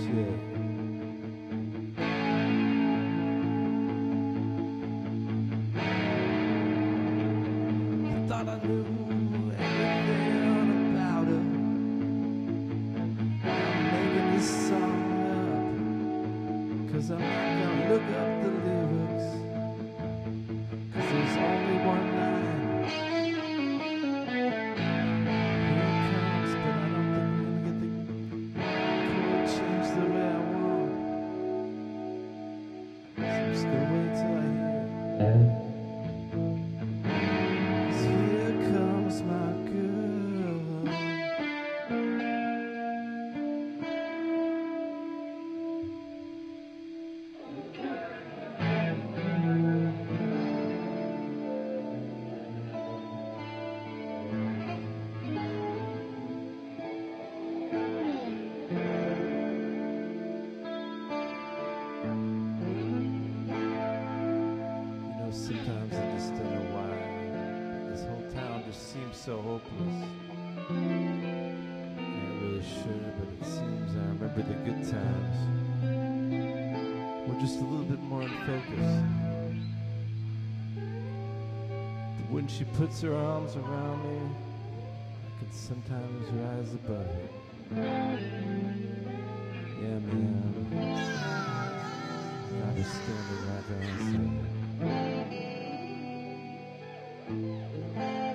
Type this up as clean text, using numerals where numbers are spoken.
I thought I knew everything about her. I'm making this song up, 'cause I'm not gonna look up the lyrics, 'cause there's only one line. Here it comes, but I don't think I'm gonna get the chord changed the way I want. So I'm just gonna wait till I hear it. 'Cause here comes my girl. Sometimes I just don't know why, but this whole town just seems so hopeless. I'm not really sure, but it seems I remember the good times. We're just a little bit more in focus. But when she puts her arms around me, I can sometimes rise above it. Yeah, man. I was standing right there and said,